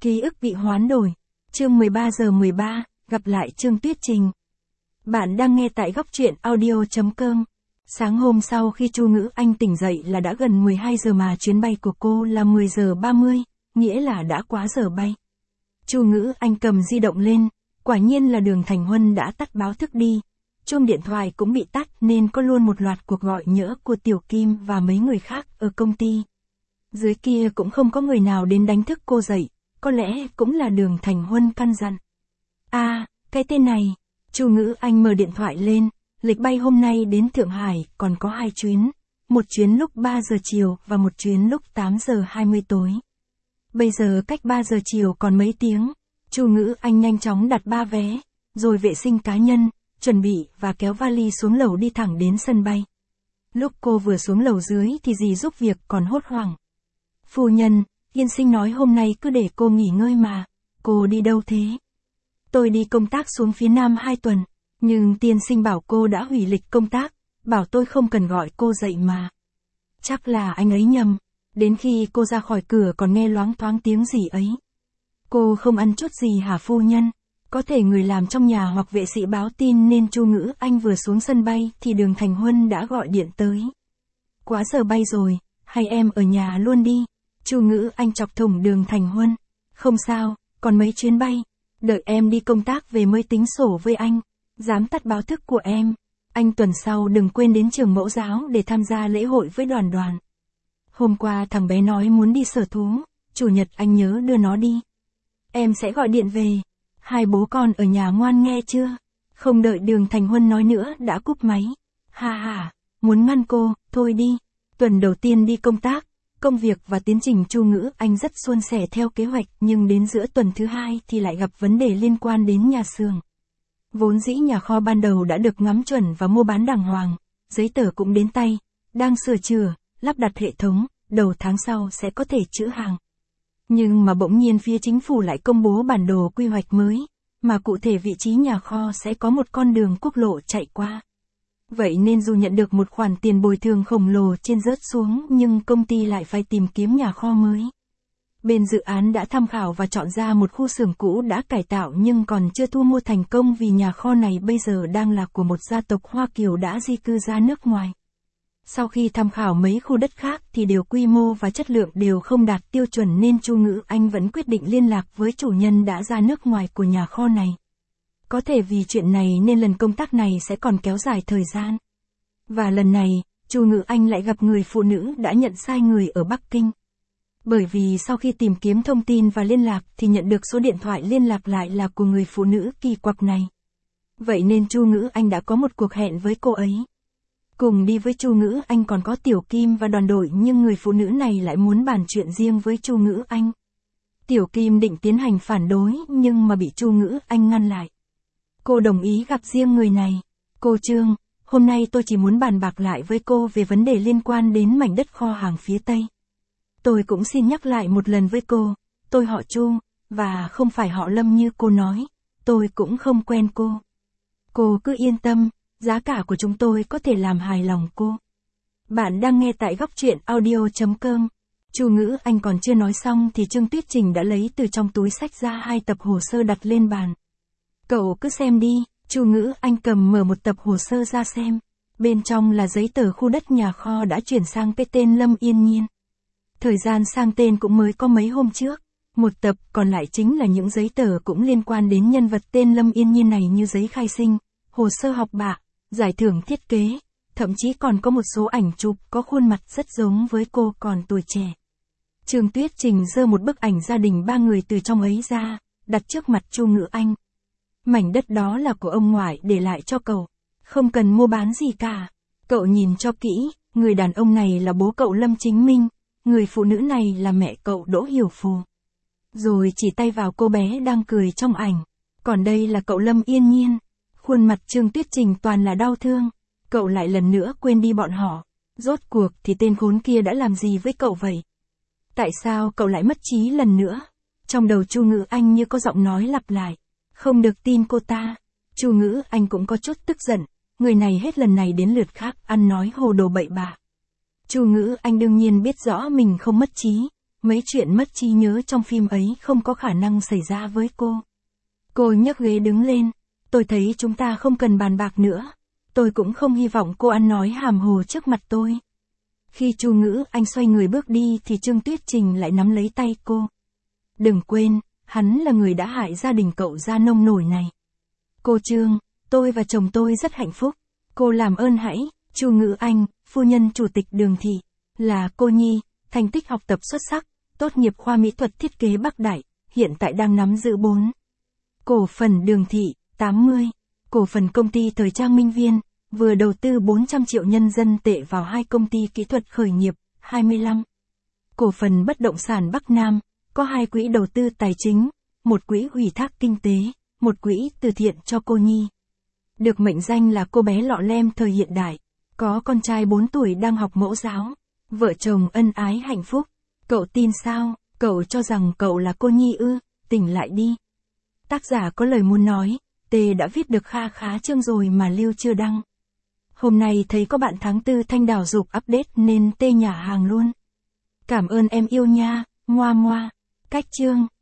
Ký ức bị hoán đổi. Chương 13 giờ 13, gặp lại Trương Tuyết Trình. Bạn đang nghe tại góc truyện audio.com. Sáng hôm sau khi Chu Ngữ Anh tỉnh dậy là đã gần 12 giờ mà chuyến bay của cô là 10 giờ 30, nghĩa là đã quá giờ bay. Chu Ngữ Anh cầm di động lên, quả nhiên là Đường Thành Huân đã tắt báo thức đi. Chuông điện thoại cũng bị tắt nên có luôn một loạt cuộc gọi nhỡ của Tiểu Kim và mấy người khác ở công ty. Dưới kia cũng không có người nào đến đánh thức cô dậy, có lẽ cũng là Đường Thành Huân căn dặn. Cái tên này. Chu Ngữ Anh mở điện thoại lên, lịch bay hôm nay đến Thượng Hải còn có 2 chuyến, một chuyến lúc 3 giờ chiều và một chuyến lúc 8 giờ 20 tối. Bây giờ cách 3 giờ chiều còn mấy tiếng, Chu Ngữ Anh nhanh chóng đặt 3 vé, rồi vệ sinh cá nhân, chuẩn bị và kéo vali xuống lầu đi thẳng đến sân bay. Lúc cô vừa xuống lầu dưới thì dì giúp việc còn hốt hoảng. Phu nhân, Yên Sinh nói hôm nay cứ để cô nghỉ ngơi mà, cô đi đâu thế? Tôi đi công tác xuống phía Nam 2 tuần, nhưng tiên sinh bảo cô đã hủy lịch công tác, bảo tôi không cần gọi cô dậy mà. Chắc là anh ấy nhầm, đến khi cô ra khỏi cửa còn nghe loáng thoáng tiếng gì ấy. Cô không ăn chút gì hả phu nhân? Có thể người làm trong nhà hoặc vệ sĩ báo tin nên Chu Ngữ Anh vừa xuống sân bay thì Đường Thành Huân đã gọi điện tới. Quá giờ bay rồi, hay em ở nhà luôn đi. Chu Ngữ Anh chọc thủng Đường Thành Huân. Không sao, còn mấy chuyến bay. Đợi em đi công tác về mới tính sổ với anh. Dám tắt báo thức của em. Anh tuần sau đừng quên đến trường mẫu giáo để tham gia lễ hội với đoàn. Hôm qua thằng bé nói muốn đi sở thú, chủ nhật anh nhớ đưa nó đi. Em sẽ gọi điện về. Hai bố con ở nhà ngoan nghe chưa? Không đợi Đường Thành Huân nói nữa đã cúp máy. Muốn ngăn cô, thôi đi. Tuần đầu tiên đi công tác, công việc và tiến trình Chu Ngữ Anh rất suôn sẻ theo kế hoạch, nhưng đến giữa tuần thứ 2 thì lại gặp vấn đề liên quan đến nhà xưởng. Vốn dĩ nhà kho ban đầu đã được ngắm chuẩn và mua bán đàng hoàng, giấy tờ cũng đến tay, đang sửa chữa, lắp đặt hệ thống, đầu tháng sau sẽ có thể trữ hàng. Nhưng mà bỗng nhiên phía chính phủ lại công bố bản đồ quy hoạch mới, mà cụ thể vị trí nhà kho sẽ có một con đường quốc lộ chạy qua. Vậy nên dù nhận được một khoản tiền bồi thường khổng lồ trên rớt xuống nhưng công ty lại phải tìm kiếm nhà kho mới. Bên dự án đã tham khảo và chọn ra một khu xưởng cũ đã cải tạo nhưng còn chưa thu mua thành công vì nhà kho này bây giờ đang là của một gia tộc Hoa Kiều đã di cư ra nước ngoài. Sau khi tham khảo mấy khu đất khác thì đều quy mô và chất lượng đều không đạt tiêu chuẩn nên Chu Ngữ Anh vẫn quyết định liên lạc với chủ nhân đã ra nước ngoài của nhà kho này. Có thể vì chuyện này nên lần công tác này sẽ còn kéo dài thời gian. Và lần này, Chu Ngữ Anh lại gặp người phụ nữ đã nhận sai người ở Bắc Kinh. Bởi vì sau khi tìm kiếm thông tin và liên lạc thì nhận được số điện thoại liên lạc lại là của người phụ nữ kỳ quặc này. Vậy nên Chu Ngữ Anh đã có một cuộc hẹn với cô ấy. Cùng đi với Chu Ngữ Anh còn có Tiểu Kim và đoàn đội nhưng người phụ nữ này lại muốn bàn chuyện riêng với Chu Ngữ Anh. Tiểu Kim định tiến hành phản đối nhưng mà bị Chu Ngữ Anh ngăn lại. Cô đồng ý gặp riêng người này. Cô Trương, hôm nay tôi chỉ muốn bàn bạc lại với cô về vấn đề liên quan đến mảnh đất kho hàng phía Tây. Tôi cũng xin nhắc lại một lần với cô, tôi họ Chu, và không phải họ Lâm như cô nói, tôi cũng không quen cô. Cô cứ yên tâm, giá cả của chúng tôi có thể làm hài lòng cô. Bạn đang nghe tại góc truyện audio.com. Chu Ngữ Anh còn chưa nói xong thì Trương Tuyết Trình đã lấy từ trong túi xách ra 2 tập hồ sơ đặt lên bàn. Cậu cứ xem đi. Chu Ngữ Anh cầm mở một tập hồ sơ ra xem. Bên trong là giấy tờ khu đất nhà kho đã chuyển sang cái tên Lâm Yên Nhiên. Thời gian sang tên cũng mới có mấy hôm trước. Một tập còn lại chính là những giấy tờ cũng liên quan đến nhân vật tên Lâm Yên Nhiên này như giấy khai sinh, hồ sơ học bạ, giải thưởng thiết kế, thậm chí còn có một số ảnh chụp có khuôn mặt rất giống với cô còn tuổi trẻ. Trương Tuyết Trình giơ một bức ảnh gia đình 3 người từ trong ấy ra, đặt trước mặt Chu Ngữ Anh. Mảnh đất đó là của ông ngoại để lại cho cậu, không cần mua bán gì cả. Cậu nhìn cho kỹ, người đàn ông này là bố cậu Lâm Chính Minh, người phụ nữ này là mẹ cậu Đỗ Hiểu Phù. Rồi chỉ tay vào cô bé đang cười trong ảnh. Còn đây là cậu Lâm Yên Nhiên. Khuôn mặt Trương Tuyết Trình toàn là đau thương. Cậu lại lần nữa quên đi bọn họ. Rốt cuộc thì tên khốn kia đã làm gì với cậu vậy? Tại sao cậu lại mất trí lần nữa? Trong đầu Chu Ngữ Anh như có giọng nói lặp lại. Không được tin cô ta. Chu Ngữ Anh cũng có chút tức giận. Người này hết lần này đến lượt khác ăn nói hồ đồ bậy bạ. Chu Ngữ Anh đương nhiên biết rõ mình không mất trí. mấy chuyện mất trí nhớ trong phim ấy không có khả năng xảy ra với cô. Cô nhấc ghế đứng lên, tôi thấy chúng ta không cần bàn bạc nữa. Tôi cũng không hy vọng cô ăn nói hàm hồ trước mặt tôi. Khi Chu Ngữ Anh xoay người bước đi thì Trương Tuyết Trình lại nắm lấy tay cô. Đừng quên, hắn là người đã hại gia đình cậu ra nông nổi này. Cô Trương, tôi và chồng tôi rất hạnh phúc. Cô làm ơn hãy, Chu Ngữ Anh, phu nhân chủ tịch Đường thị, là cô nhi, thành tích học tập xuất sắc, tốt nghiệp khoa mỹ thuật thiết kế Bắc Đại, hiện tại đang nắm giữ 4 cổ phần Đường thị, 80 cổ phần công ty thời trang Minh Viên, vừa đầu tư 400 triệu nhân dân tệ vào 2 công ty kỹ thuật khởi nghiệp, 25 cổ phần bất động sản Bắc Nam, có 2 quỹ đầu tư tài chính, một quỹ ủy thác kinh tế, một quỹ từ thiện cho cô nhi. Được mệnh danh là cô bé lọ lem thời hiện đại, có con trai 4 tuổi đang học mẫu giáo, vợ chồng ân ái hạnh phúc. Cậu tin sao? Cậu cho rằng cậu là cô nhi ư? Tỉnh lại đi. Tác giả có lời muốn nói, Tê đã viết được kha khá chương rồi mà Lưu chưa đăng. Hôm nay thấy có bạn tháng 4 Thanh Đào dục update nên Tê nhả hàng luôn. Cảm ơn em yêu nha, ngoa ngoa. Cách chương.